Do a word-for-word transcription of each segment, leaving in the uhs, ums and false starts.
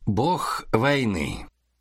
Бог войны.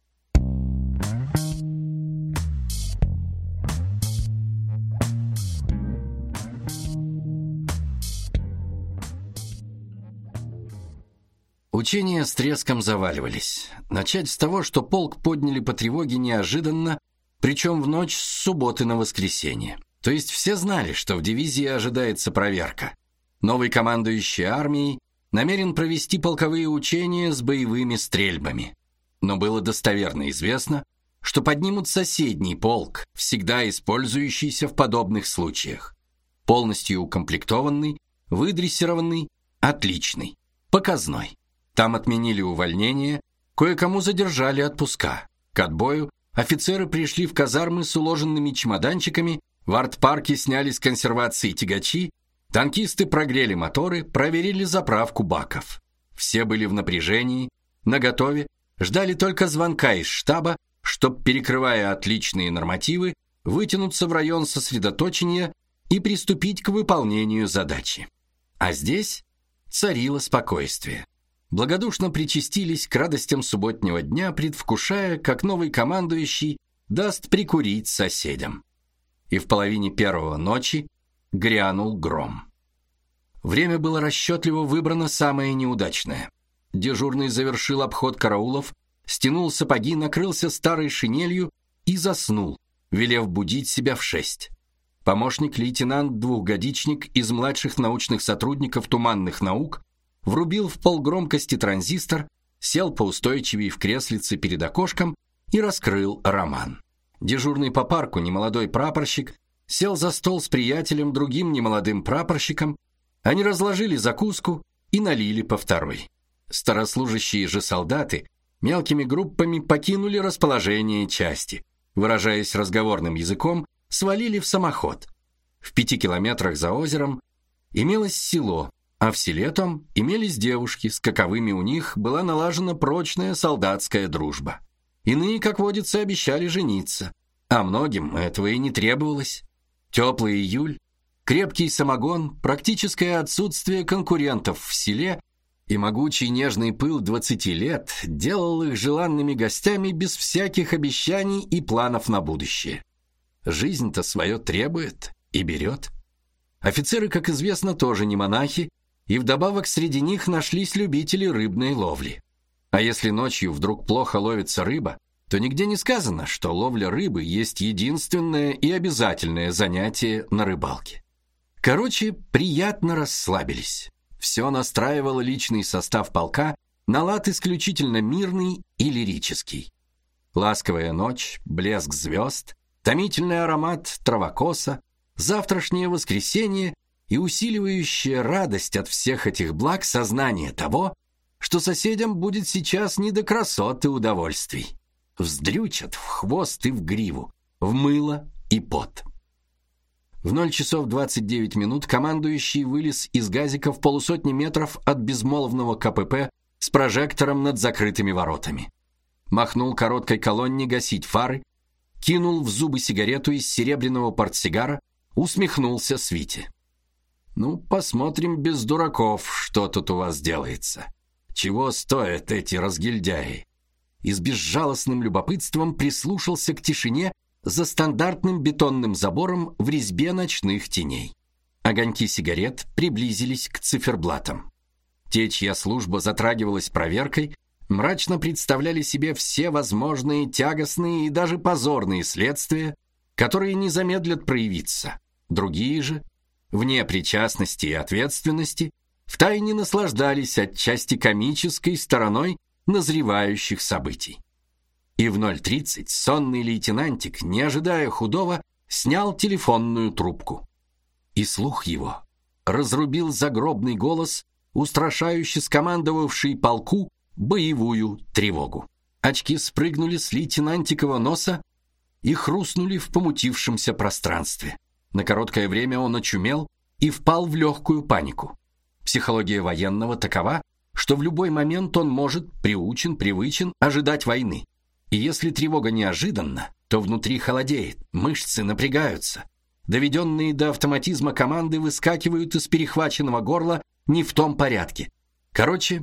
Учения с треском заваливались. Начать с того, что полк подняли по тревоге неожиданно, причем в ночь с субботы на воскресенье. То есть все знали, что в дивизии ожидается проверка. Новый командующий армией намерен провести полковые учения с боевыми стрельбами. Но было достоверно известно, что поднимут соседний полк, всегда использующийся в подобных случаях. Полностью укомплектованный, выдрессированный, отличный, показной. Там отменили увольнения, кое-кому задержали отпуска. К отбою офицеры пришли в казармы с уложенными чемоданчиками, в артпарке сняли с консервации тягачи, танкисты прогрели моторы, проверили заправку баков. Все были в напряжении, наготове, ждали только звонка из штаба, чтоб, перекрывая отличные нормативы, вытянуться в район сосредоточения и приступить к выполнению задачи. А здесь царило спокойствие. Благодушно причастились к радостям субботнего дня, предвкушая, как новый командующий даст прикурить соседям. И в половине первого ночи грянул гром. Время было расчетливо выбрано самое неудачное. Дежурный завершил обход караулов, стянул сапоги, накрылся старой шинелью и заснул, велев будить себя в шесть. Помощник-лейтенант-двухгодичник из младших научных сотрудников туманных наук врубил в полгромкости транзистор, сел поустойчивее в креслице перед окошком и раскрыл роман. Дежурный по парку немолодой прапорщик сел за стол с приятелем, другим немолодым прапорщиком. Они разложили закуску и налили по второй. Старослужащие же солдаты мелкими группами покинули расположение части, выражаясь разговорным языком, свалили в самоход. В пяти километрах за озером имелось село, а в селе том имелись девушки, с каковыми у них была налажена прочная солдатская дружба. Иные, как водится, обещали жениться, а многим этого и не требовалось. Теплый июль, крепкий самогон, практическое отсутствие конкурентов в селе и могучий нежный пыл двадцати лет делал их желанными гостями без всяких обещаний и планов на будущее. Жизнь-то свое требует и берет. Офицеры, как известно, тоже не монахи, и вдобавок среди них нашлись любители рыбной ловли. А если ночью вдруг плохо ловится рыба, то нигде не сказано, что ловля рыбы есть единственное и обязательное занятие на рыбалке. Короче, приятно расслабились. Все настраивало личный состав полка на лад исключительно мирный и лирический. Ласковая ночь, блеск звезд, томительный аромат травокоса, завтрашнее воскресенье и усиливающая радость от всех этих благ сознание того, что соседям будет сейчас не до красот и удовольствий. Вздрючат в хвост и в гриву, в мыло и пот. В ноль часов двадцать девять минут командующий вылез из газика в полусотни метров от безмолвного КПП с прожектором над закрытыми воротами. Махнул короткой колонне гасить фары, кинул в зубы сигарету из серебряного портсигара, усмехнулся свите. Ну, посмотрим без дураков, что тут у вас делается. Чего стоят эти разгильдяи? И с безжалостным любопытством прислушался к тишине за стандартным бетонным забором в резьбе ночных теней. Огоньки сигарет приблизились к циферблатам. Те, чья служба затрагивалась проверкой, мрачно представляли себе все возможные тягостные и даже позорные следствия, которые не замедлят проявиться. Другие же, вне причастности и ответственности, втайне наслаждались отчасти комической стороной назревающих событий. И в ноль тридцать сонный лейтенантик, не ожидая худого, снял телефонную трубку. И слух его разрубил загробный голос, устрашающе скомандовавший полку боевую тревогу. Очки спрыгнули с лейтенантикова носа и хрустнули в помутившемся пространстве. На короткое время он очумел и впал в легкую панику. Психология военного такова, что в любой момент он может, приучен, привычен ожидать войны. И если тревога неожиданна, то внутри холодеет, мышцы напрягаются. Доведенные до автоматизма команды выскакивают из перехваченного горла не в том порядке. Короче,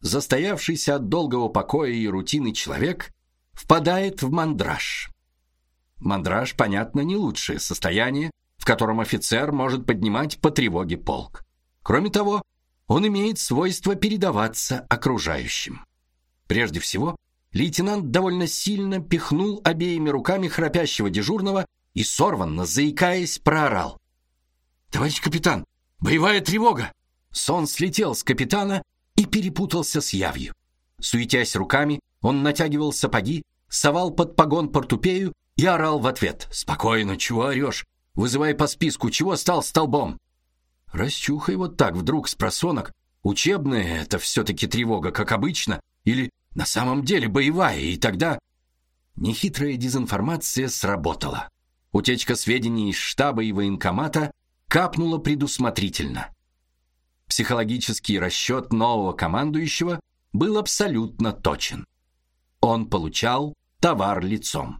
застоявшийся от долгого покоя и рутины человек впадает в мандраж. Мандраж, понятно, не лучшее состояние, в котором офицер может поднимать по тревоге полк. Кроме того, он имеет свойство передаваться окружающим. Прежде всего, лейтенант довольно сильно пихнул обеими руками храпящего дежурного и сорванно, заикаясь, проорал: «Товарищ капитан, боевая тревога!» Сон слетел с капитана и перепутался с явью. Суетясь руками, он натягивал сапоги, совал под погон портупею и орал в ответ: «Спокойно, чего орешь? Вызывай по списку, чего стал столбом?» Расчухай вот так вдруг спросонок, учебная это все-таки тревога, как обычно, или на самом деле боевая, и тогда... Нехитрая дезинформация сработала. Утечка сведений из штаба и военкомата капнула предусмотрительно. Психологический расчет нового командующего был абсолютно точен. Он получал товар лицом.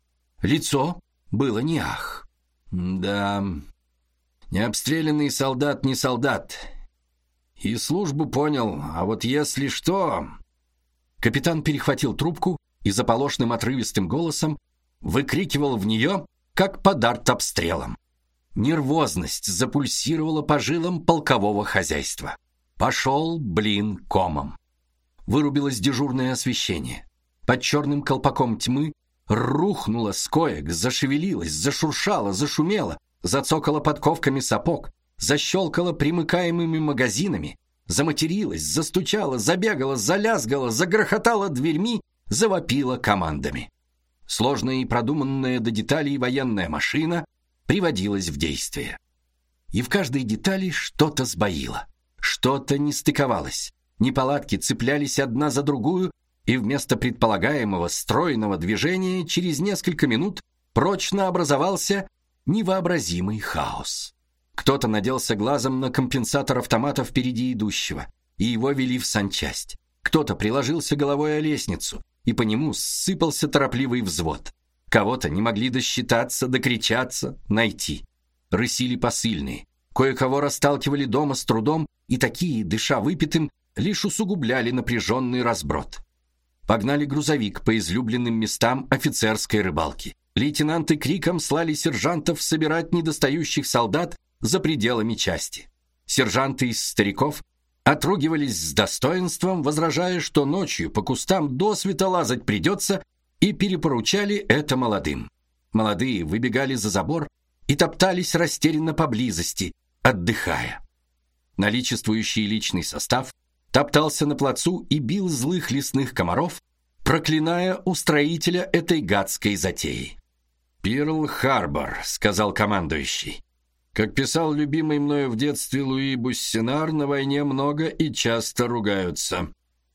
Лицо было не ах. Да, необстрелянный солдат не солдат. И службу понял, а вот если что... Капитан перехватил трубку и заполошным отрывистым голосом выкрикивал в нее, как под артобстрелом. Нервозность запульсировала по жилам полкового хозяйства. Пошел блин комом. Вырубилось дежурное освещение. Под черным колпаком тьмы рухнуло с коек, зашевелилось, зашуршало, зашумело, зацокало подковками сапог, защелкало примыкаемыми магазинами, заматерилось, застучало, забегало, залязгало, загрохотало дверьми, завопило командами. Сложная и продуманная до деталей военная машина приводилась в действие. И в каждой детали что-то сбоило, что-то не стыковалось. Неполадки цеплялись одна за другую, и вместо предполагаемого стройного движения через несколько минут прочно образовался невообразимый хаос. Кто-то наделся глазом на компенсатор автомата впереди идущего, и его вели в санчасть. Кто-то приложился головой о лестницу, и по нему ссыпался торопливый взвод. Кого-то не могли досчитаться, докричаться, найти. Рысили посыльные. Кое-кого расталкивали дома с трудом, и такие, дыша выпитым, лишь усугубляли напряженный разброд. Погнали грузовик по излюбленным местам офицерской рыбалки. Лейтенанты криком слали сержантов собирать недостающих солдат за пределами части. Сержанты из стариков отругивались с достоинством, возражая, что ночью по кустам досвета лазать придется, и перепоручали это молодым. Молодые выбегали за забор и топтались растерянно поблизости, отдыхая. Наличествующий личный состав топтался на плацу и бил злых лесных комаров, проклиная устроителя этой гадской затеи. «Перл-Харбор», — сказал командующий. «Как писал любимый мною в детстве Луи Буссенар, на войне много и часто ругаются».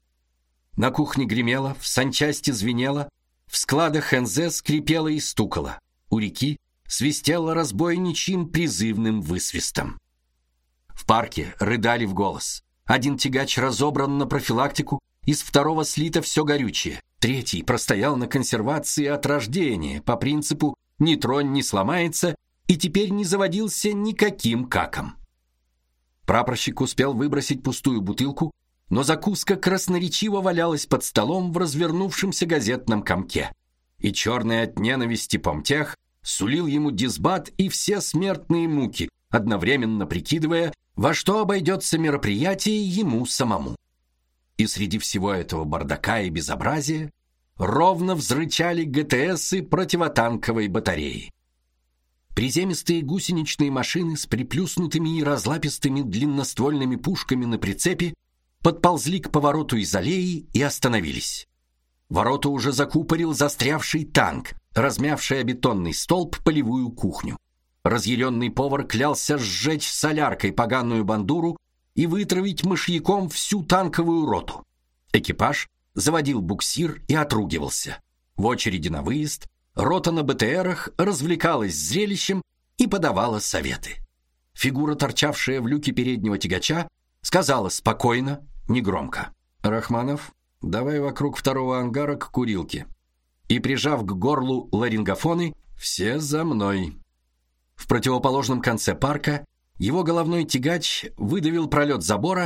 На кухне гремело, в санчасти звенело, в складах эн зэ скрипело и стукало, у реки свистело разбойничьим призывным высвистом. В парке рыдали в голос. Один тягач разобран на профилактику, из второго слито все горючее. Третий простоял на консервации от рождения по принципу «ни тронь, не сломается», и теперь не заводился никаким каком. Прапорщик успел выбросить пустую бутылку, но закуска красноречиво валялась под столом в развернувшемся газетном комке, и черный от ненависти помтех сулил ему дисбат и все смертные муки, одновременно прикидывая, во что обойдется мероприятие ему самому. И среди всего этого бардака и безобразия ровно взрычали гэ тэ эсы противотанковой батареи. Приземистые гусеничные машины с приплюснутыми и разлапистыми длинноствольными пушками на прицепе подползли к повороту из аллеи и остановились. Ворота уже закупорил застрявший танк, размявший о бетонный столб полевую кухню. Разъяренный повар клялся сжечь соляркой поганую бандуру и вытравить мышьяком всю танковую роту. Экипаж заводил буксир и отругивался. В очереди на выезд рота на бэ тэ эрах развлекалась зрелищем и подавала советы. Фигура, торчавшая в люке переднего тягача, сказала спокойно, негромко: «Рахманов, давай вокруг второго ангара к курилке». И, прижав к горлу ларингофоны, «Все за мной». В противоположном конце парка его головной тягач выдавил пролет забора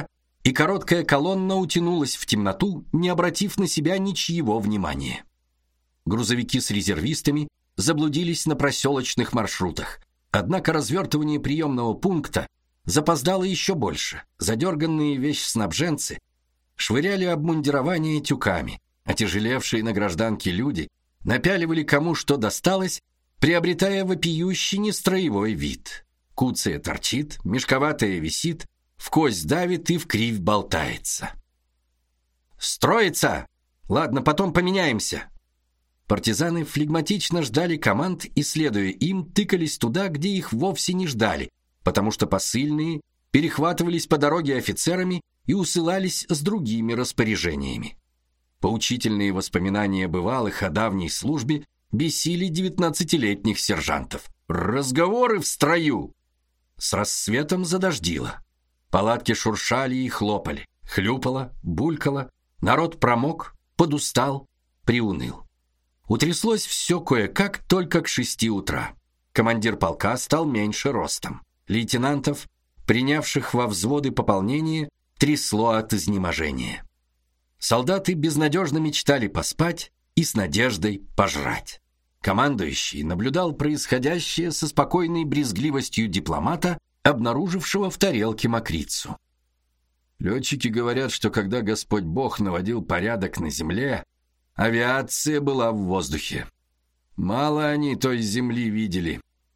и короткая колонна утянулась в темноту, не обратив на себя ничьего внимания. Грузовики с резервистами заблудились на проселочных маршрутах, однако развертывание приемного пункта запоздало еще больше. Задерганные вещеснабженцы швыряли обмундирование тюками, отяжелевшие на гражданке люди напяливали кому что досталось, приобретая вопиющий нестроевой вид. Куцая торчит, мешковатая висит, в кость давит и в кривь болтается. «Строится! Ладно, потом поменяемся!» Партизаны флегматично ждали команд и, следуя им, тыкались туда, где их вовсе не ждали, потому что посыльные перехватывались по дороге офицерами и усылались с другими распоряжениями. Поучительные воспоминания бывалых о давней службе бесили девятнадцатилетних сержантов. Разговоры в строю. С рассветом задождило. Палатки шуршали и хлопали, хлюпало, булькало. Народ промок, подустал, приуныл. Утряслось все кое-как только к шести утра. Командир полка стал меньше ростом. Лейтенантов, принявших во взводы пополнение, трясло от изнеможения. Солдаты безнадежно мечтали поспать и с надеждой пожрать. Командующий наблюдал происходящее со спокойной брезгливостью дипломата, обнаружившего в тарелке мокрицу. Летчики говорят, что когда Господь Бог наводил порядок на земле, авиация была в воздухе. Мало они той земли видели.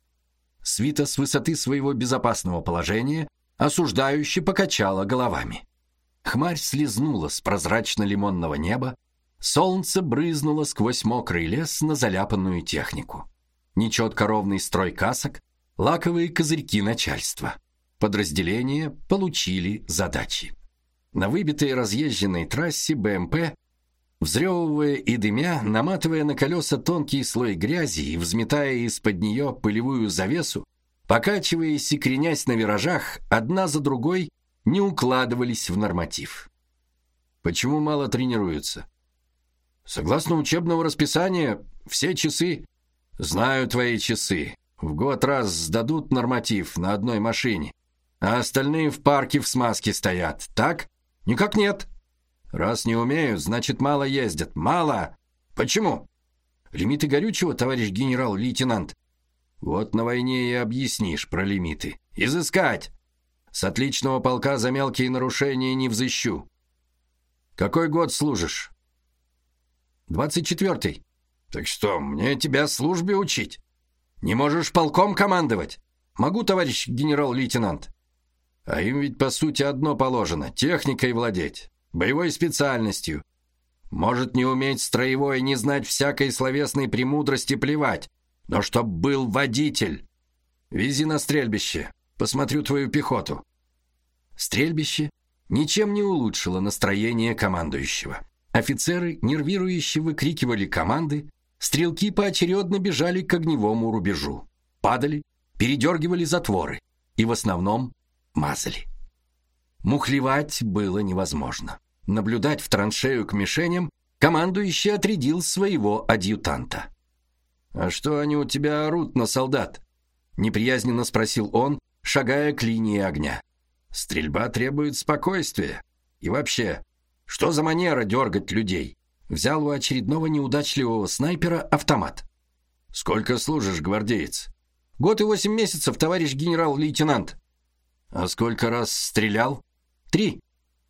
Свита с высоты своего безопасного положения осуждающе покачала головами. Хмарь слезнула с прозрачно-лимонного неба, солнце брызнуло сквозь мокрый лес на заляпанную технику. Нечетко ровный строй касок, лаковые козырьки начальства. Подразделения получили задачи. На выбитой разъезженной трассе БМП, взрёвывая и дымя, наматывая на колеса тонкий слой грязи и взметая из-под нее пылевую завесу, покачиваясь и кренясь на виражах, одна за другой не укладывались в норматив. Почему мало тренируются? Согласно учебного расписания, все часы. Знаю твои часы. В год раз сдадут норматив на одной машине, а остальные в парке в смазке стоят. Так? Никак нет. Раз не умеют, значит, мало ездят. Мало. Почему? Лимиты горючего, товарищ генерал-лейтенант. Вот на войне и объяснишь про лимиты. Изыскать. С отличного полка за мелкие нарушения не взыщу. Какой год служишь? Двадцать четвертый. Так что, мне тебя службе учить? Не можешь полком командовать? Могу, товарищ генерал-лейтенант. А им ведь по сути одно положено: техникой владеть, боевой специальностью. Может не уметь строевой, не знать всякой словесной премудрости, плевать, но чтоб был водитель. Вези на стрельбище. Посмотрю твою пехоту. Стрельбище ничем не улучшило настроение командующего. Офицеры нервирующе выкрикивали команды, стрелки поочередно бежали к огневому рубежу, падали, передергивали затворы и в основном мазали. Мухлевать было невозможно. Наблюдать в траншею к мишеням командующий отрядил своего адъютанта. «А что они у тебя орут на солдат?» — неприязненно спросил он, шагая к линии огня. «Стрельба требует спокойствия. И вообще, что за манера дергать людей?» Взял у очередного неудачливого снайпера автомат. «Сколько служишь, гвардеец?» «Год и восемь месяцев, товарищ генерал-лейтенант». «А сколько раз стрелял?» «Три».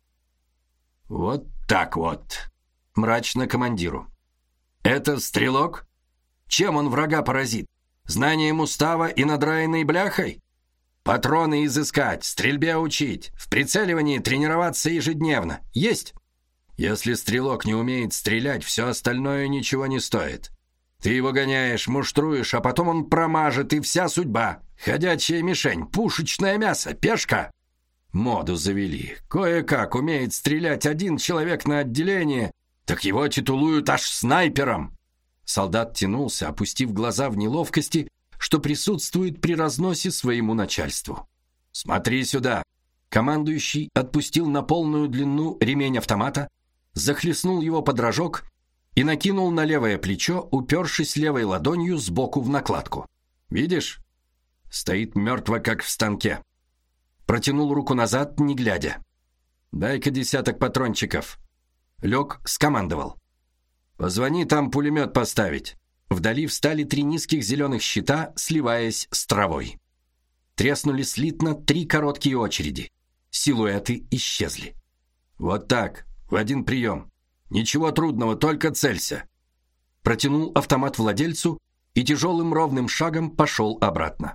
«Вот так вот», — мрачно командиру. «Это стрелок? Чем он врага поразит? Знанием устава и надраенной бляхой? Патроны изыскать, стрельбе учить, в прицеливании тренироваться ежедневно. Есть? Если стрелок не умеет стрелять, все остальное ничего не стоит. Ты его гоняешь, муштруешь, а потом он промажет, и вся судьба. Ходячая мишень, пушечное мясо, пешка». Моду завели. Кое-как умеет стрелять один человек на отделение, так его титулуют аж снайпером. Солдат тянулся, опустив глаза в неловкости, что присутствует при разносе своему начальству. «Смотри сюда!» Командующий отпустил на полную длину ремень автомата, захлестнул его под рожок и накинул на левое плечо, упершись левой ладонью сбоку в накладку. «Видишь? Стоит мертво, как в станке». Протянул руку назад, не глядя. Дай-ка десяток патрончиков. Лег, скомандовал. Позвони там пулемет поставить. Вдали встали три низких зеленых щита, сливаясь с травой. Треснули слитно три короткие очереди. Силуэты исчезли. Вот так, в один прием. Ничего трудного, только целься. Протянул автомат владельцу и тяжелым ровным шагом пошел обратно.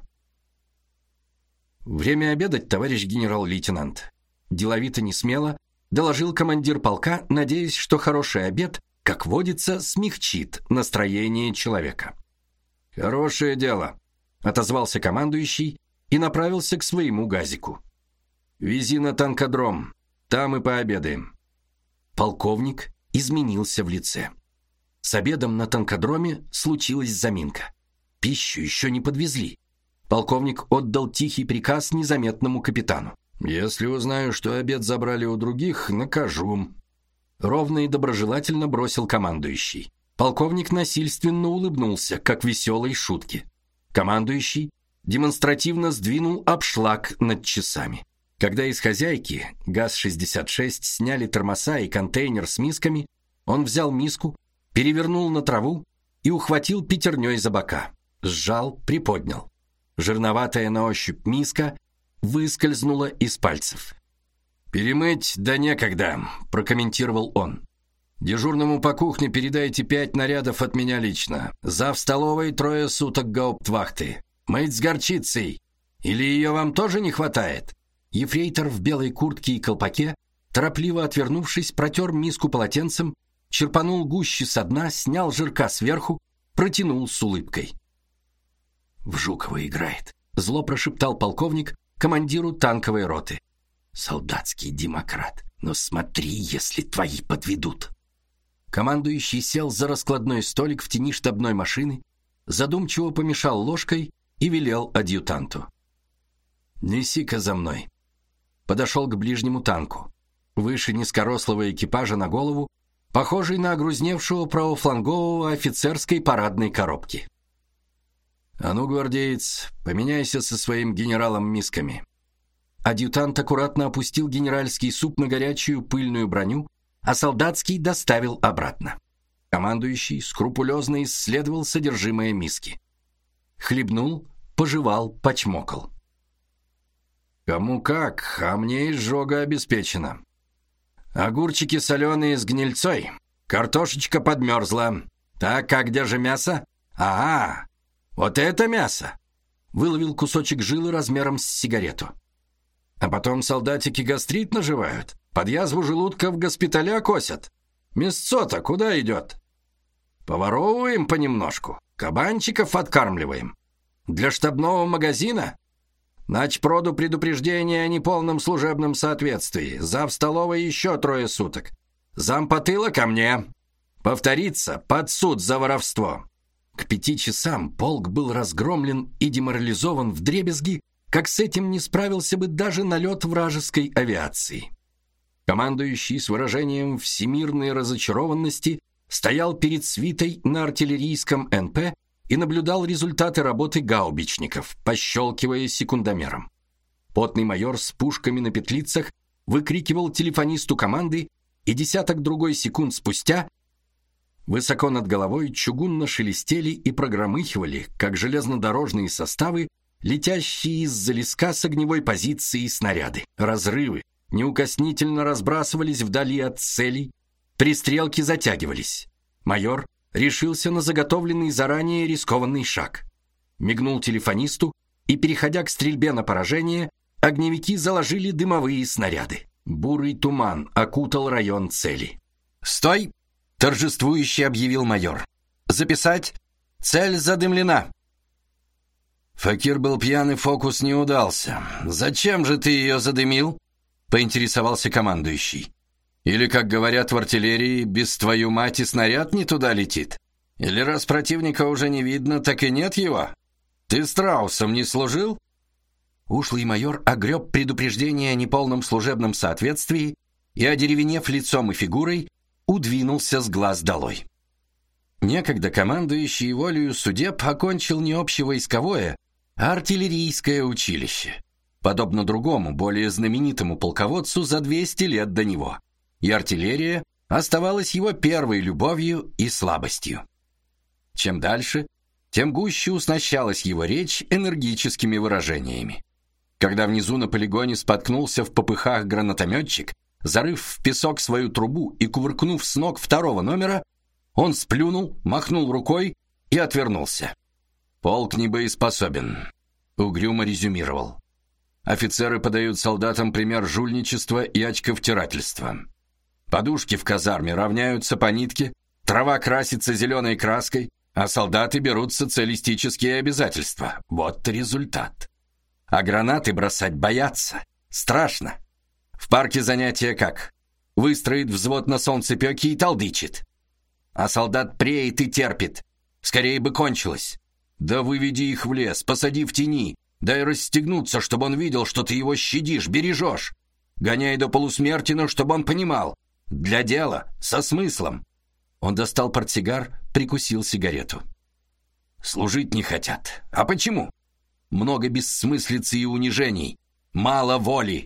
Время обедать, товарищ генерал-лейтенант. Деловито несмело доложил командир полка, надеясь, что хороший обед, как водится, смягчит настроение человека. Хорошее дело, отозвался командующий и направился к своему газику. Вези на танкодром, там и пообедаем. Полковник изменился в лице. С обедом на танкодроме случилась заминка. Пищу еще не подвезли. Полковник отдал тихий приказ незаметному капитану. Если узнаю, что обед забрали у других, накажу. Ровно и доброжелательно бросил командующий. Полковник насильственно улыбнулся, как веселой шутке. Командующий демонстративно сдвинул обшлаг над часами. Когда из хозяйки ГАЗ шестьдесят шесть сняли термоса и контейнер с мисками, он взял миску, перевернул на траву и ухватил пятерней за бока. Сжал, приподнял. Жирноватая на ощупь миска выскользнула из пальцев. «Перемыть да некогда», – прокомментировал он. «Дежурному по кухне передайте пять нарядов от меня лично. Зав столовой трое суток гауптвахты. Мыть с горчицей. Или ее вам тоже не хватает?» Ефрейтор в белой куртке и колпаке, торопливо отвернувшись, протер миску полотенцем, черпанул гуще со дна, снял жирка сверху, протянул с улыбкой. «В Жукова играет», — зло прошептал полковник командиру танковой роты. «Солдатский демократ, но смотри, если твои подведут». Командующий сел за раскладной столик в тени штабной машины, задумчиво помешал ложкой и велел адъютанту. «Неси-ка за мной». Подошел к ближнему танку. Выше низкорослого экипажа на голову, похожий на огрузневшего правофлангового офицерской парадной коробки. «А ну, гвардеец, поменяйся со своим генералом мисками». Адъютант аккуратно опустил генеральский суп на горячую пыльную броню, а солдатский доставил обратно. Командующий скрупулезно исследовал содержимое миски. Хлебнул, пожевал, почмокал. «Кому как, а мне изжога обеспечена. Огурчики соленые с гнильцой, картошечка подмерзла. Так, а где же мясо? Ага, вот это мясо!» Выловил кусочек жилы размером с сигарету. «А потом солдатики гастрит наживают, под язву желудка в госпиталя косят. Мясцо-то куда идет? Поворовываем понемножку, кабанчиков откармливаем. Для штабного магазина? Начпроду предупреждение о неполном служебном соответствии. Зав столовой еще трое суток. Зампотыла ко мне. Повторится под суд за воровство». К пяти часам полк был разгромлен и деморализован вдребезги, как с этим не справился бы даже налет вражеской авиации. Командующий с выражением всемирной разочарованности стоял перед свитой на артиллерийском эн пэ и наблюдал результаты работы гаубичников, пощелкивая секундомером. Потный майор с пушками на петлицах выкрикивал телефонисту команды, и десяток другой секунд спустя высоко над головой чугунно шелестели и прогромыхивали, как железнодорожные составы, летящие из-за леска с огневой позиции снаряды. Разрывы неукоснительно разбрасывались вдали от целей, пристрелки затягивались. Майор решился на заготовленный заранее рискованный шаг. Мигнул телефонисту, и, переходя к стрельбе на поражение, огневики заложили дымовые снаряды. Бурый туман окутал район цели. «Стой!» — торжествующе объявил майор. «Записать! Цель задымлена!» Факир был пьян, и фокус не удался. «Зачем же ты ее задымил?» — поинтересовался командующий. «Или, как говорят в артиллерии, без твою мать и снаряд не туда летит? Или раз противника уже не видно, так и нет его? Ты страусом не служил?» Ушлый майор огреб предупреждение о неполном служебном соответствии и, одеревенев лицом и фигурой, удвинулся с глаз долой. Некогда командующий волею судеб окончил не общевойсковое, а артиллерийское училище. подобно другому, более знаменитому полководцу за двести лет до него, и артиллерия оставалась его первой любовью и слабостью. Чем дальше, тем гуще уснащалась его речь энергическими выражениями. Когда внизу на полигоне споткнулся в попыхах гранатометчик, зарыв в песок свою трубу и кувыркнув с ног второго номера, он сплюнул, махнул рукой и отвернулся. «Полк не боеспособен», — угрюмо резюмировал. «Офицеры подают солдатам пример жульничества и очковтирательства. Подушки в казарме равняются по нитке, трава красится зеленой краской, а солдаты берут социалистические обязательства. Вот результат. А гранаты бросать боятся. Страшно. В парке занятия как? Выстроит взвод на солнцепёке и толдычит. А солдат преет и терпит. Скорее бы кончилось. Да выведи их в лес, посади в тени, дай расстегнуться, чтобы он видел, что ты его щадишь, бережешь. Гоняй до полусмерти, но чтобы он понимал. Для дела, со смыслом». Он достал портсигар, прикусил сигарету. «Служить не хотят. А почему? Много бессмыслицы и унижений. Мало воли.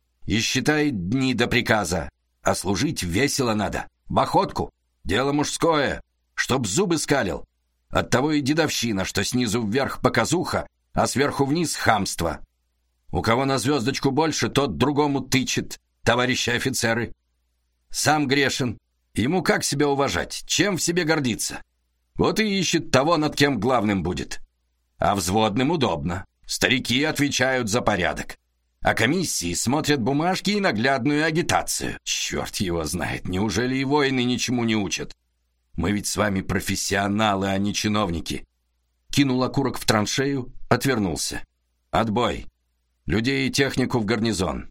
И считает дни до приказа. А служить весело надо. В охотку. Дело мужское. Чтоб зубы скалил. Оттого и дедовщина, что снизу вверх показуха, а сверху вниз хамство. У кого на звездочку больше, тот другому тычет, товарищи офицеры. Сам грешен. Ему как себя уважать? Чем в себе гордиться? Вот и ищет того, над кем главным будет. А взводным удобно. Старики отвечают за порядок. А комиссии смотрят бумажки и наглядную агитацию. Черт его знает, неужели и воины ничему не учат? Мы ведь с вами профессионалы, а не чиновники. Кинул окурок в траншею, отвернулся. Отбой. Людей и технику в гарнизон.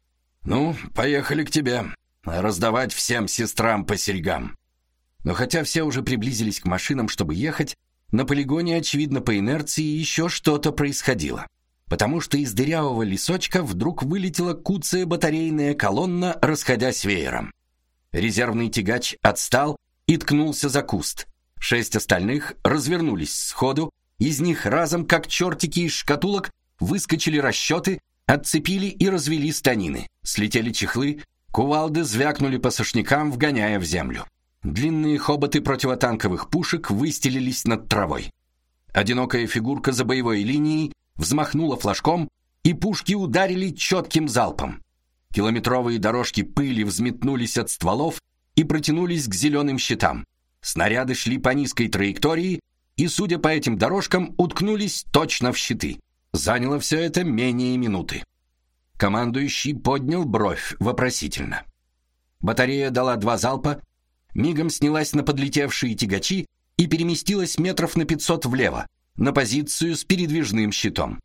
Ну, поехали к тебе. Раздавать всем сестрам по серьгам. Но хотя все уже приблизились к машинам, чтобы ехать, на полигоне, очевидно, по инерции еще что-то происходило. Потому что из дырявого лесочка вдруг вылетела куцая батарейная колонна, расходясь веером. Резервный тягач отстал и ткнулся за куст. Шесть остальных развернулись сходу, из них разом, как чертики из шкатулок, выскочили расчеты, отцепили и развели станины. Слетели чехлы, кувалды звякнули по сошнякам, вгоняя в землю. Длинные хоботы противотанковых пушек выстелились над травой. Одинокая фигурка за боевой линией взмахнула флажком, и пушки ударили четким залпом. Километровые дорожки пыли взметнулись от стволов и протянулись к зеленым щитам. Снаряды шли по низкой траектории и, судя по этим дорожкам, уткнулись точно в щиты. Заняло все это менее минуты. Командующий поднял бровь вопросительно. Батарея дала два залпа, мигом снялась на подлетевшие тягачи и переместилась метров на пятьсот влево, на позицию с передвижным щитом.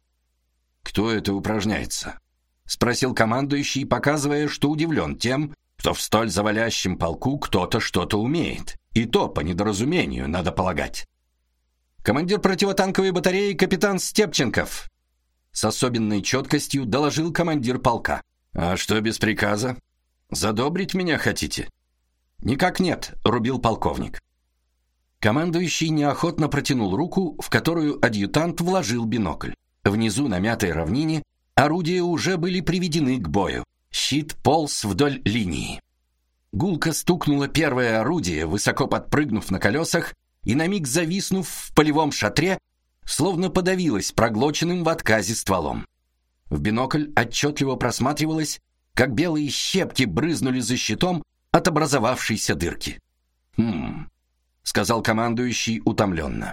«Кто это упражняется?» — спросил командующий, показывая, что удивлен тем, что в столь завалящем полку кто-то что-то умеет. И то по недоразумению, надо полагать. «Командир противотанковой батареи капитан Степченков», — с особенной четкостью доложил командир полка. «А что без приказа? Задобрить меня хотите?» «Никак нет», — рубил полковник. Командующий неохотно протянул руку, в которую адъютант вложил бинокль. Внизу на мятой равнине орудия уже были приведены к бою. Щит полз вдоль линии. Гулко стукнуло первое орудие, высоко подпрыгнув на колесах и на миг зависнув в полевом шатре, словно подавилось проглоченным в отказе стволом. В бинокль отчетливо просматривалось, как белые щепки брызнули за щитом от образовавшейся дырки. «Хм», — сказал командующий утомленно.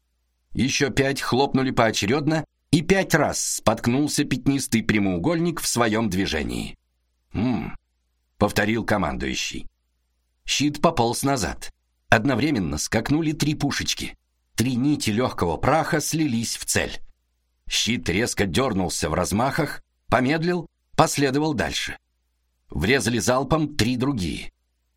Еще пять хлопнули поочередно, и пять раз споткнулся пятнистый прямоугольник в своем движении. «Хм», — повторил командующий. Щит пополз назад. Одновременно скакнули три пушечки. Три нити легкого праха слились в цель. Щит резко дернулся в размахах, помедлил, последовал дальше. Врезали залпом три другие.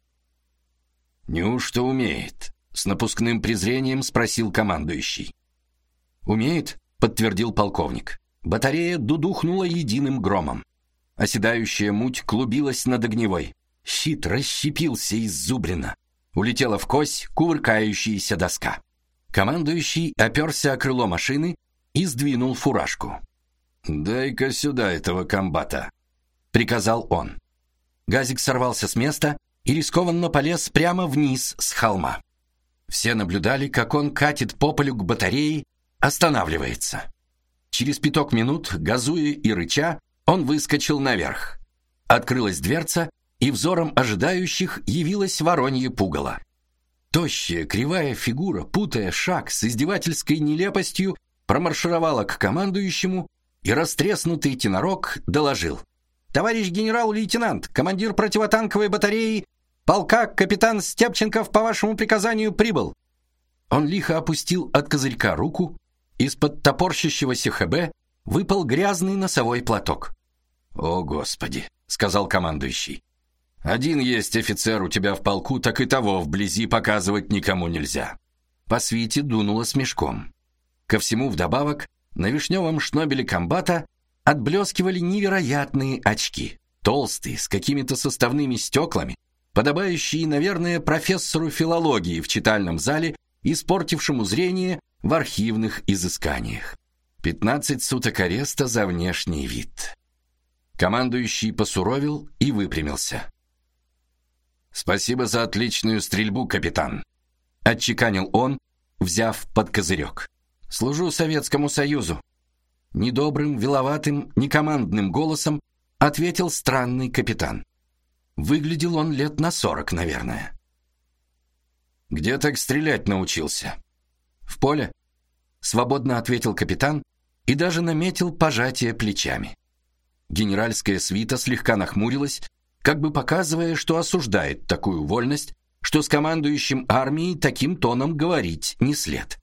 «Неужто умеет?» — с напускным презрением спросил командующий. «Умеет?» — подтвердил полковник. Батарея дудухнула единым громом. Оседающая муть клубилась над огневой. Щит расщепился из зубрина. Улетела вкось кувыркающаяся доска. Командующий оперся о крыло машины и сдвинул фуражку. «Дай-ка сюда этого комбата», — приказал он. Газик сорвался с места и рискованно полез прямо вниз с холма. Все наблюдали, как он катит по полю к батарее, останавливается. Через пяток минут, газуя и рыча, он выскочил наверх. Открылась дверца, и взором ожидающих явилось воронье пугало. Тощая, кривая фигура, путая шаг с издевательской нелепостью, промаршировала к командующему, и растреснутый тенорок доложил: «Товарищ генерал-лейтенант, командир противотанковой батареи, полка капитан Степченков по вашему приказанию прибыл». Он лихо опустил от козырька руку, из-под топорщащегося ХБ выпал грязный носовой платок. «О, Господи!» — сказал командующий. «Один есть офицер у тебя в полку, так и того вблизи показывать никому нельзя». По свите дунуло смешком. Ко всему вдобавок на вишневом шнобеле комбата отблескивали невероятные очки, толстые, с какими-то составными стеклами, подобающие, наверное, профессору филологии в читальном зале, испортившему зрение в архивных изысканиях. Пятнадцать суток ареста за внешний вид. Командующий посуровил и выпрямился. «Спасибо за отличную стрельбу, капитан», — отчеканил он, взяв под козырек. «Служу Советскому Союзу», — недобрым, виловатым, некомандным голосом ответил странный капитан. Выглядел он лет на сорок, наверное. «Где так стрелять научился?» «В поле», — свободно ответил капитан и даже наметил пожатие плечами. Генеральская свита слегка нахмурилась, как бы показывая, что осуждает такую вольность, что с командующим армией таким тоном говорить не след.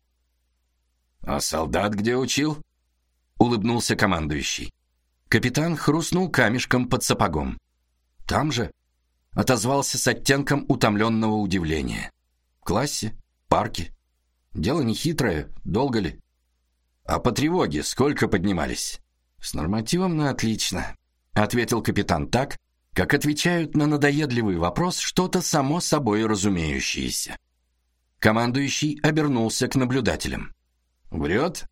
«А солдат где учил?» — улыбнулся командующий. Капитан хрустнул камешком под сапогом. «Там же», — отозвался с оттенком утомленного удивления. «В классе, парке. Дело нехитрое, долго ли?» «А по тревоге сколько поднимались?» «С нормативом на отлично», — ответил капитан так, как отвечают на надоедливый вопрос что-то само собой разумеющееся. Командующий обернулся к наблюдателям. «Врет?»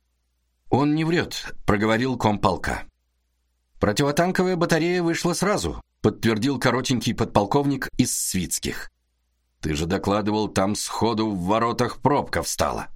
«Он не врет», — проговорил комполка. «Противотанковая батарея вышла сразу», — подтвердил коротенький подполковник из Свитских. «Ты же докладывал, там сходу в воротах пробка встала».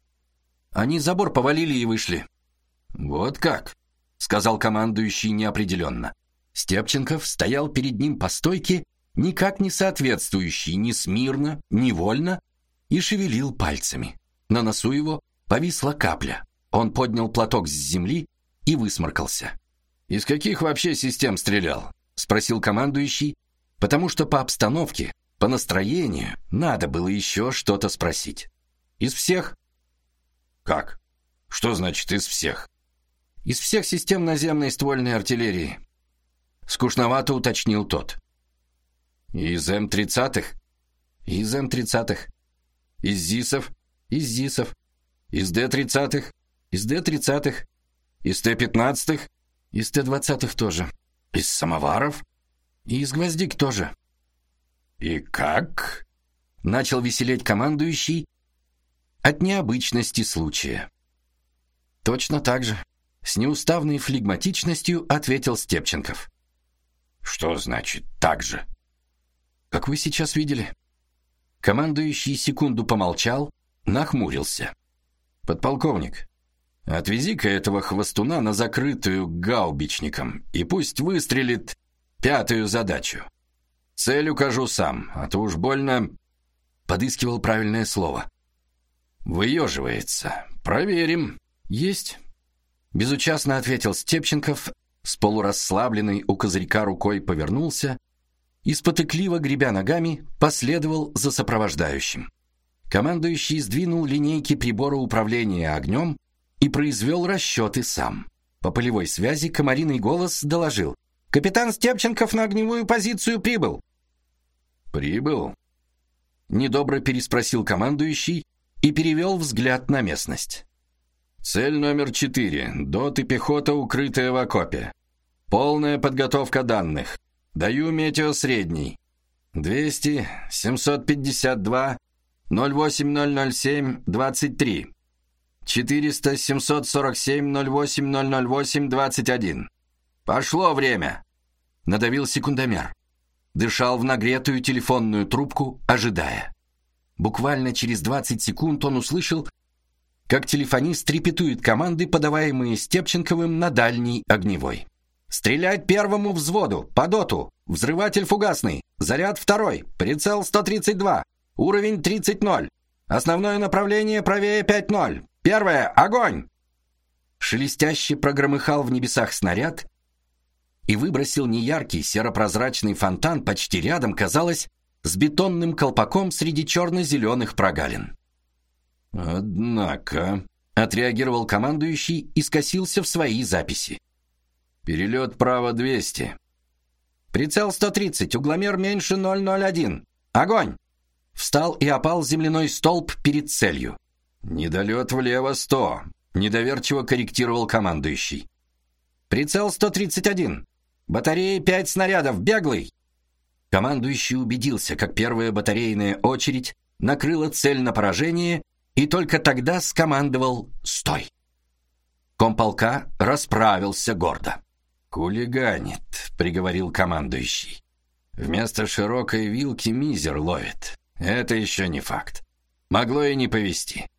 «Они забор повалили и вышли». «Вот как?» — сказал командующий неопределенно. Степченков стоял перед ним по стойке, никак не соответствующий ни смирно, ни вольно, и шевелил пальцами. На носу его повисла капля. Он поднял платок с земли и высморкался. «Из каких вообще систем стрелял?» — спросил командующий, потому что по обстановке, по настроению надо было еще что-то спросить. «Из всех». «Как? Что значит «из всех»?» «Из всех систем наземной ствольной артиллерии», — скучновато уточнил тот. «Из эм тридцатых?» «Из эм тридцатых». «Из ЗИСов?» «Из ЗИСов». «Из дэ тридцатых?» «Из дэ тридцатых». «Из тэ пятнадцатых?» «Из тэ двадцатых тоже». «Из самоваров?» «И из гвоздик тоже». «И как?» — начал веселеть командующий от необычности случая. «Точно так же», — с неуставной флегматичностью ответил Степченков. «Что значит «так же»?» «Как вы сейчас видели». Командующий секунду помолчал, нахмурился. «Подполковник, отвези-ка этого хвостуна на закрытую гаубичником, и пусть выстрелит пятую задачу. Цель укажу сам, а то уж больно...» Подыскивал правильное слово. «Выеживается. Проверим». «Есть», — безучастно ответил Степченков, с полурасслабленной у козырька рукой повернулся и, спотыкливо гребя ногами, последовал за сопровождающим. Командующий сдвинул линейки прибора управления огнем и произвел расчеты сам. По полевой связи комариный голос доложил: «Капитан Степченков на огневую позицию прибыл». «Прибыл?» — недобро переспросил командующий и перевел взгляд на местность. «Цель номер четыре. Дот и пехота, укрытая в окопе. Полная подготовка данных. Даю метео средний. двести, семьсот пятьдесят два, ноль восемь ноль ноль семь, двадцать три. четыреста семьсот сорок семь ноль восемь ноль ноль восемь двадцать один. Пошло время. Надавил секундомер. Дышал в нагретую телефонную трубку, ожидая. Буквально через двадцать секунд он услышал, как телефонист репетует команды, подаваемые Степченковым на дальней огневой. «Стрелять первому взводу, по доту, взрыватель фугасный, заряд второй, прицел сто тридцать два, уровень тридцать ноль, основное направление правее пять ноль, первое, огонь!» Шелестяще прогромыхал в небесах снаряд и выбросил неяркий серопрозрачный фонтан почти рядом, казалось, с бетонным колпаком среди черно-зеленых прогалин. «Однако», — отреагировал командующий и скосился в свои записи. «Перелет право двести. Прицел сто тридцать, угломер меньше ноль ноль один. Огонь!» Встал и опал земляной столб перед целью. «Недолет влево сто», — недоверчиво корректировал командующий. «Прицел сто тридцать один. Батареи пять снарядов, беглый!» Командующий убедился, как первая батарейная очередь накрыла цель на поражение, и только тогда скомандовал «Стой!». Комполка расправился гордо. «Хулиганит», — приговорил командующий. «Вместо широкой вилки мизер ловит. Это еще не факт. Могло и не повезти».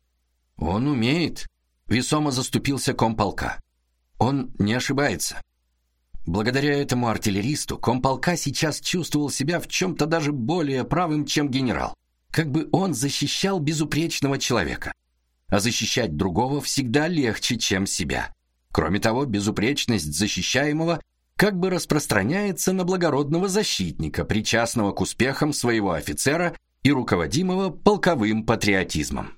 «Он умеет», — весомо заступился комполка. «Он не ошибается». Благодаря этому артиллеристу комполка сейчас чувствовал себя в чем-то даже более правым, чем генерал. Как бы он защищал безупречного человека. А защищать другого всегда легче, чем себя. Кроме того, безупречность защищаемого как бы распространяется на благородного защитника, причастного к успехам своего офицера и руководимого полковым патриотизмом.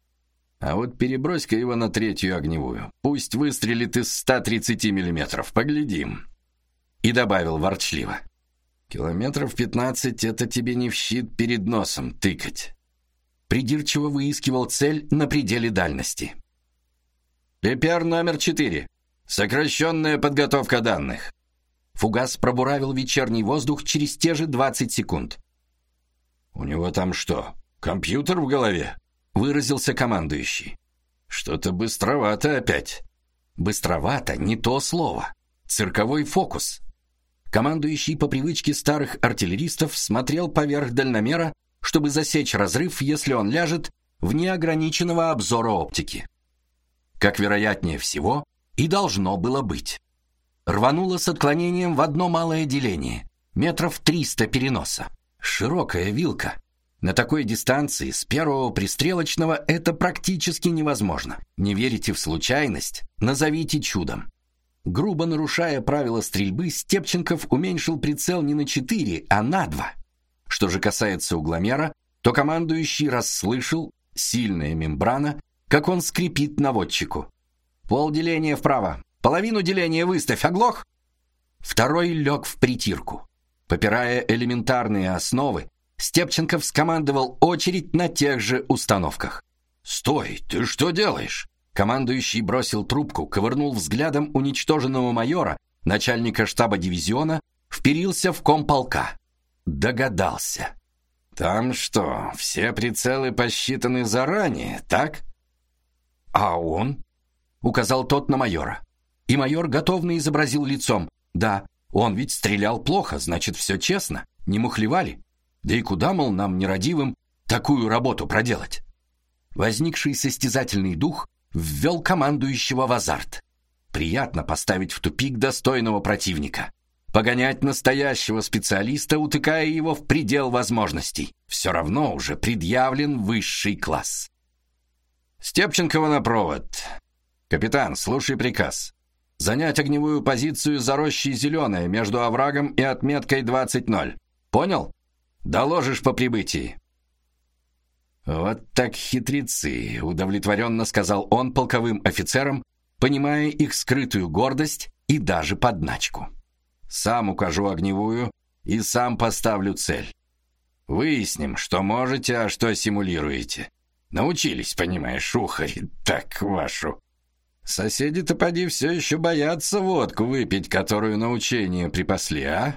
А вот перебрось-ка его на третью огневую. Пусть выстрелит из ста тридцати миллиметров. Поглядим. И добавил ворчливо. Километров пятнадцать — это тебе не в щит перед носом тыкать. Придирчиво выискивал цель на пределе дальности. «Пепер номер четыре. Сокращенная подготовка данных». Фугас пробуравил вечерний воздух через те же двадцать секунд. «У него там что, компьютер в голове?» — выразился командующий. «Что-то быстровато опять». «Быстровато» — не то слово. Цирковой фокус. Командующий по привычке старых артиллеристов смотрел поверх дальномера, чтобы засечь разрыв, если он ляжет вне ограниченного обзора оптики. Как вероятнее всего, и должно было быть. Рвануло с отклонением в одно малое деление, метров триста переноса. Широкая вилка. На такой дистанции с первого пристрелочного это практически невозможно. Не верите в случайность? Назовите чудом. Грубо нарушая правила стрельбы, Степченков уменьшил прицел не на четыре, а на два. Что же касается угломера, то командующий расслышал, сильная мембрана, как он скрипит наводчику. «Полделения вправо, половину деления выставь, оглох!» Второй лег в притирку. Попирая элементарные основы, Степченков скомандовал очередь на тех же установках. «Стой, ты что делаешь?» Командующий бросил трубку, ковырнул взглядом уничтоженного майора, начальника штаба дивизиона, вперился в комполка. Догадался. «Там что, все прицелы посчитаны заранее, так?» «А он?» — указал тот на майора. И майор готовно изобразил лицом. «Да, он ведь стрелял плохо, значит, все честно, не мухлевали. Да и куда, мол, нам, нерадивым, такую работу проделать?» Возникший состязательный дух ввел командующего в азарт. Приятно поставить в тупик достойного противника. Погонять настоящего специалиста, утыкая его в предел возможностей. Все равно уже предъявлен высший класс. Степченкова на провод. Капитан, слушай приказ. Занять огневую позицию за рощей Зеленая между оврагом и отметкой двадцать ноль. Понял? Доложишь по прибытии. «Вот так хитрецы», — удовлетворенно сказал он полковым офицерам, понимая их скрытую гордость и даже подначку. «Сам укажу огневую и сам поставлю цель. Выясним, что можете, а что симулируете. Научились, понимаешь, ухари, так вашу. Соседи-то поди все еще боятся водку выпить, которую на учение припасли, а?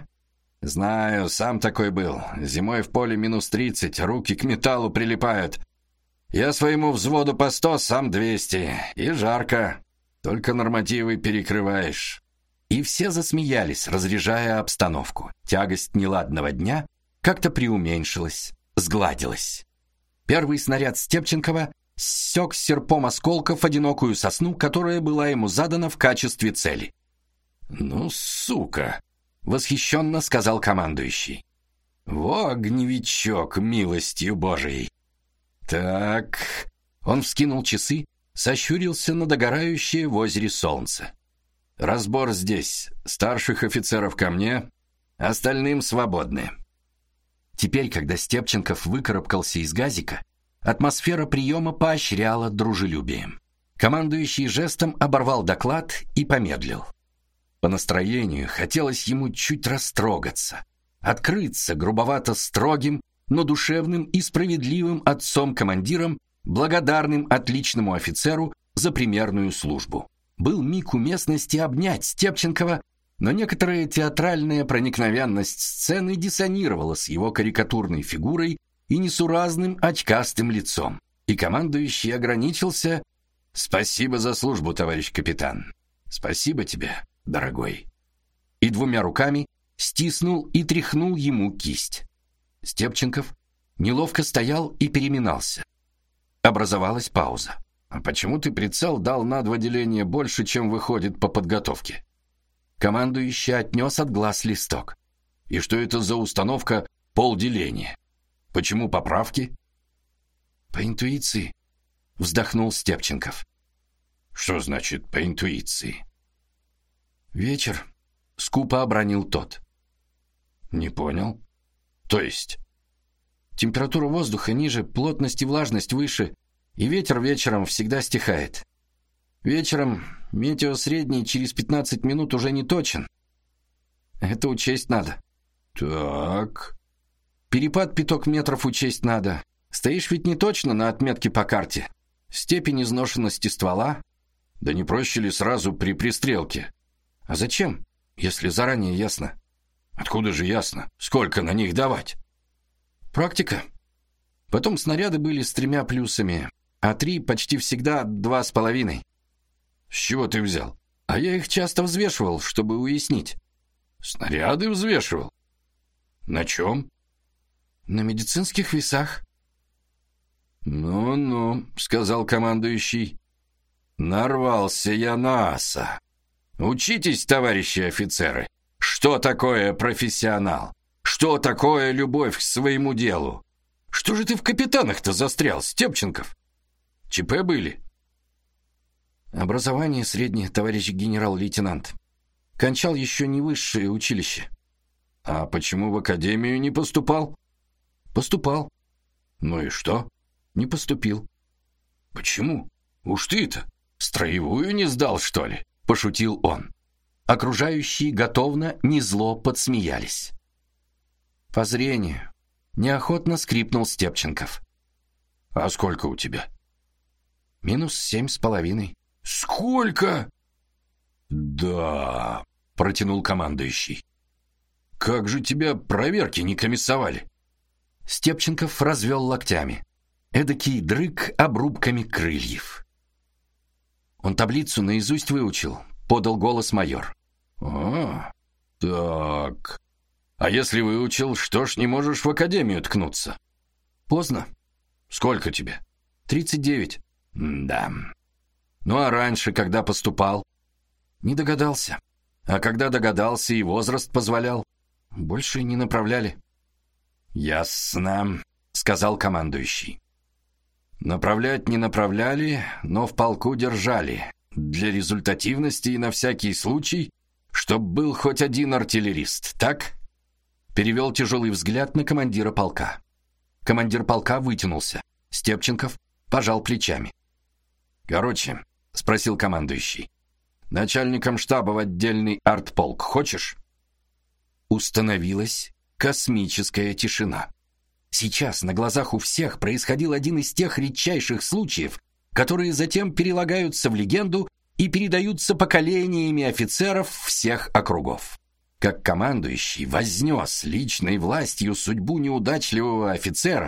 Знаю, сам такой был. Зимой в поле минус тридцать, руки к металлу прилипают. Я своему взводу по сто, сам двести. И жарко. Только нормативы перекрываешь». И все засмеялись, разряжая обстановку. Тягость неладного дня как-то преуменьшилась, сгладилась. Первый снаряд Степченкова ссек серпом осколков одинокую сосну, которая была ему задана в качестве цели. «Ну, сука!» — восхищенно сказал командующий. «Во, огневичок, милостью Божией!» «Так...» — он вскинул часы, сощурился на догорающее в озере солнце. «Разбор здесь. Старших офицеров ко мне, остальным свободны». Теперь, когда Степченков выкарабкался из газика, атмосфера приема поощряла дружелюбием. Командующий жестом оборвал доклад и помедлил. По настроению хотелось ему чуть растрогаться, открыться грубовато строгим, но душевным и справедливым отцом-командиром, благодарным отличному офицеру за примерную службу. Был миг уместности обнять Степченкова, но некоторая театральная проникновенность сцены диссонировала с его карикатурной фигурой и несуразным очкастым лицом, и командующий ограничился: «Спасибо за службу, товарищ капитан. Спасибо тебе, дорогой». И двумя руками стиснул и тряхнул ему кисть. Степченков неловко стоял и переминался. Образовалась пауза. «А почему ты прицел дал на два деления больше, чем выходит по подготовке?» Командующий отнес от глаз листок. «И что это за установка полделения? Почему поправки?» «По интуиции», — вздохнул Степченков. «Что значит по интуиции?» «Вечер», — скупо обронил тот. «Не понял. То есть?» «Температура воздуха ниже, плотность и влажность выше, и ветер вечером всегда стихает. Вечером метео средний через пятнадцать минут уже не точен. Это учесть надо». «Так...» «Перепад пяток метров учесть надо. Стоишь ведь не точно на отметке по карте. Степень изношенности ствола. Да не проще ли сразу при пристрелке?» «А зачем, если заранее ясно?» «Откуда же ясно? Сколько на них давать?» «Практика. Потом снаряды были с тремя плюсами, а три почти всегда два с половиной». «С чего ты взял?» «А я их часто взвешивал, чтобы уяснить». «Снаряды взвешивал? На чем?» «На медицинских весах». «Ну-ну», — сказал командующий. «Нарвался я на аса. Учитесь, товарищи офицеры, что такое профессионал, что такое любовь к своему делу. Что же ты в капитанах-то застрял, Степченков? ЧП были?» «Образование среднее, товарищ генерал-лейтенант. Кончал еще не высшее училище». «А почему в академию не поступал?» «Поступал». «Ну и что?» «Не поступил». «Почему? Уж ты-то строевую не сдал, что ли?» — пошутил он. Окружающие готовно, незло подсмеялись. «По зрению», — неохотно скрипнул Степченков. «А сколько у тебя?» «Минус семь с половиной». «Сколько?» «Да», — протянул командующий. «Как же тебя проверки не комиссовали?» Степченков развел локтями. Эдакий дрыг обрубками крыльев. «Он таблицу наизусть выучил», — подал голос майор. «А, так. А если выучил, что ж не можешь в академию ткнуться?» «Поздно». «Сколько тебе?» «Тридцать девять». «Да. Ну а раньше, когда поступал?» «Не догадался». «А когда догадался и возраст позволял?» «Больше не направляли». «Ясно», — сказал командующий. «Направлять не направляли, но в полку держали. Для результативности и на всякий случай, чтоб был хоть один артиллерист, так?» Перевел тяжелый взгляд на командира полка. Командир полка вытянулся. Степченков пожал плечами. «Короче», — спросил командующий, — «начальником штаба в отдельный артполк хочешь?» Установилась космическая тишина. Сейчас на глазах у всех происходил один из тех редчайших случаев, которые затем перелагаются в легенду и передаются поколениями офицеров всех округов. Как командующий вознес личной властью судьбу неудачливого офицера,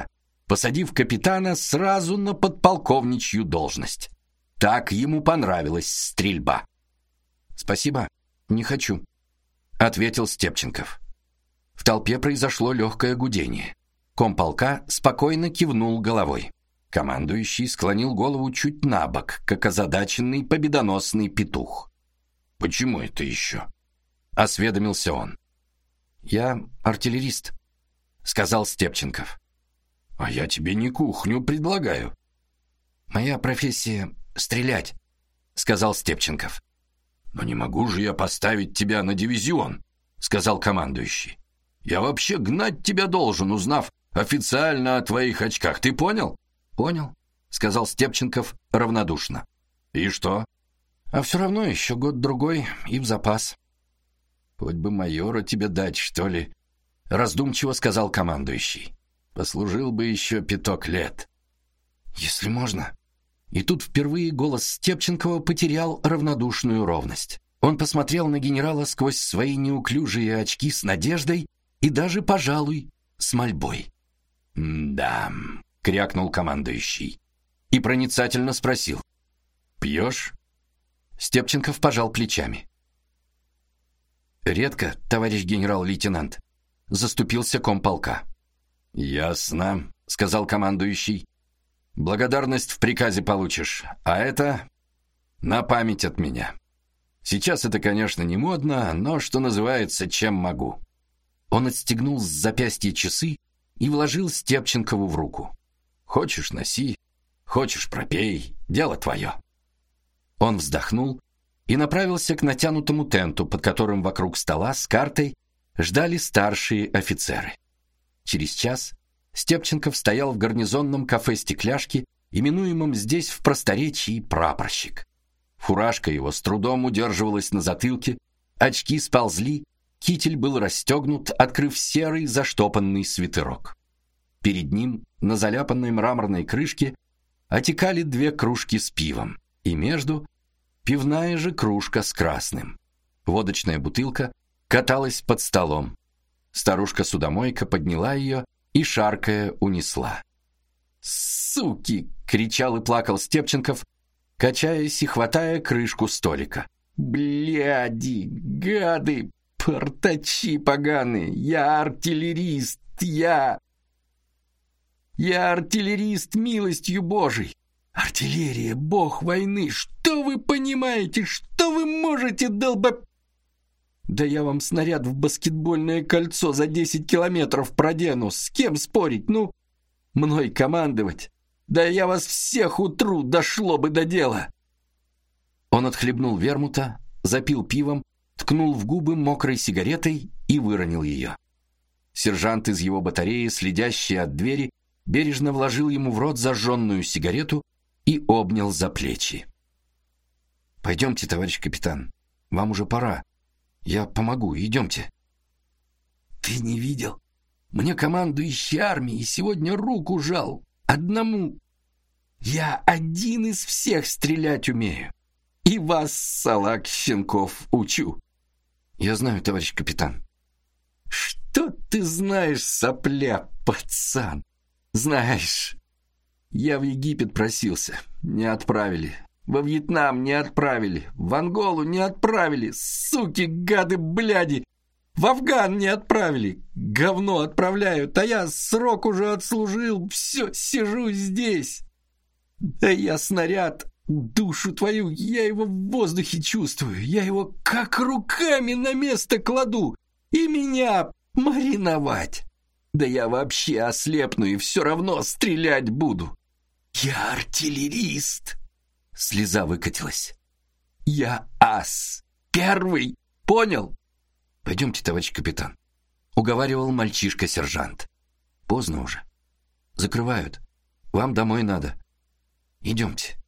посадив капитана сразу на подполковничью должность. Так ему понравилась стрельба. «Спасибо, не хочу», — ответил Степченков. В толпе произошло легкое гудение. Комполка спокойно кивнул головой. Командующий склонил голову чуть набок, как озадаченный победоносный петух. «Почему это еще?» — осведомился он. «Я артиллерист», — сказал Степченков. «А я тебе не кухню предлагаю». «Моя профессия — стрелять», — сказал Степченков. «Но не могу же я поставить тебя на дивизион», — сказал командующий. «Я вообще гнать тебя должен, узнав официально о твоих очках. Ты понял?» «Понял», — сказал Степченков равнодушно. «И что?» «А все равно еще год-другой и в запас». «Хоть бы майора тебе дать, что ли?» — раздумчиво сказал командующий. «Послужил бы еще пяток лет». «Если можно». И тут впервые голос Степченкова потерял равнодушную ровность. Он посмотрел на генерала сквозь свои неуклюжие очки с надеждой и даже, пожалуй, с мольбой. «Да», — крякнул командующий и проницательно спросил. «Пьешь?» Степченков пожал плечами. «Редко, товарищ генерал-лейтенант», — заступился комполка. «Ясно», — сказал командующий. «Благодарность в приказе получишь, а это на память от меня. Сейчас это, конечно, не модно, но, что называется, чем могу». Он отстегнул с запястья часы и вложил Степченкову в руку. «Хочешь — носи, хочешь — пропей, дело твое». Он вздохнул и направился к натянутому тенту, под которым вокруг стола с картой ждали старшие офицеры. Через час Степченков стоял в гарнизонном кафе «Стекляшки», именуемом здесь в просторечии «Прапорщик». Фуражка его с трудом удерживалась на затылке, очки сползли, китель был расстегнут, открыв серый заштопанный свитерок. Перед ним на заляпанной мраморной крышке отекали две кружки с пивом, и между пивная же кружка с красным. Водочная бутылка каталась под столом. Старушка-судомойка подняла ее и, шаркая, унесла. «Суки!» — кричал и плакал Степченков, качаясь и хватая крышку столика. «Бляди, гады, портачи поганые! Я артиллерист, я... Я артиллерист милостью Божией! Артиллерия, бог войны! Что вы понимаете? Что вы можете, долбо... Да я вам снаряд в баскетбольное кольцо за десять километров продену. С кем спорить, ну? Мной командовать? Да я вас всех утру, дошло бы до дела!» Он отхлебнул вермута, запил пивом, ткнул в губы мокрой сигаретой и выронил ее. Сержант из его батареи, следящий от двери, бережно вложил ему в рот зажженную сигарету и обнял за плечи. «Пойдемте, товарищ капитан, вам уже пора. Я помогу, идемте». «Ты не видел? Мне командующий армией сегодня руку жал. Одному. Я один из всех стрелять умею. И вас, салак щенков, учу». «Я знаю, товарищ капитан». «Что ты знаешь, сопля, пацан? Знаешь. Я в Египет просился, не отправили. Во Вьетнам не отправили. В Анголу не отправили. Суки, гады, бляди. В Афган не отправили. Говно отправляют, а я срок уже отслужил. Все, сижу здесь. Да я снаряд, душу твою, я его в воздухе чувствую. Я его как руками на место кладу. И меня мариновать. Да я вообще ослепну и все равно стрелять буду. Я артиллерист. Слеза выкатилась. Я ас. Первый. Понял? «Пойдемте, товарищ капитан», — уговаривал мальчишка-сержант. «Поздно уже. Закрывают. Вам домой надо. Идемте».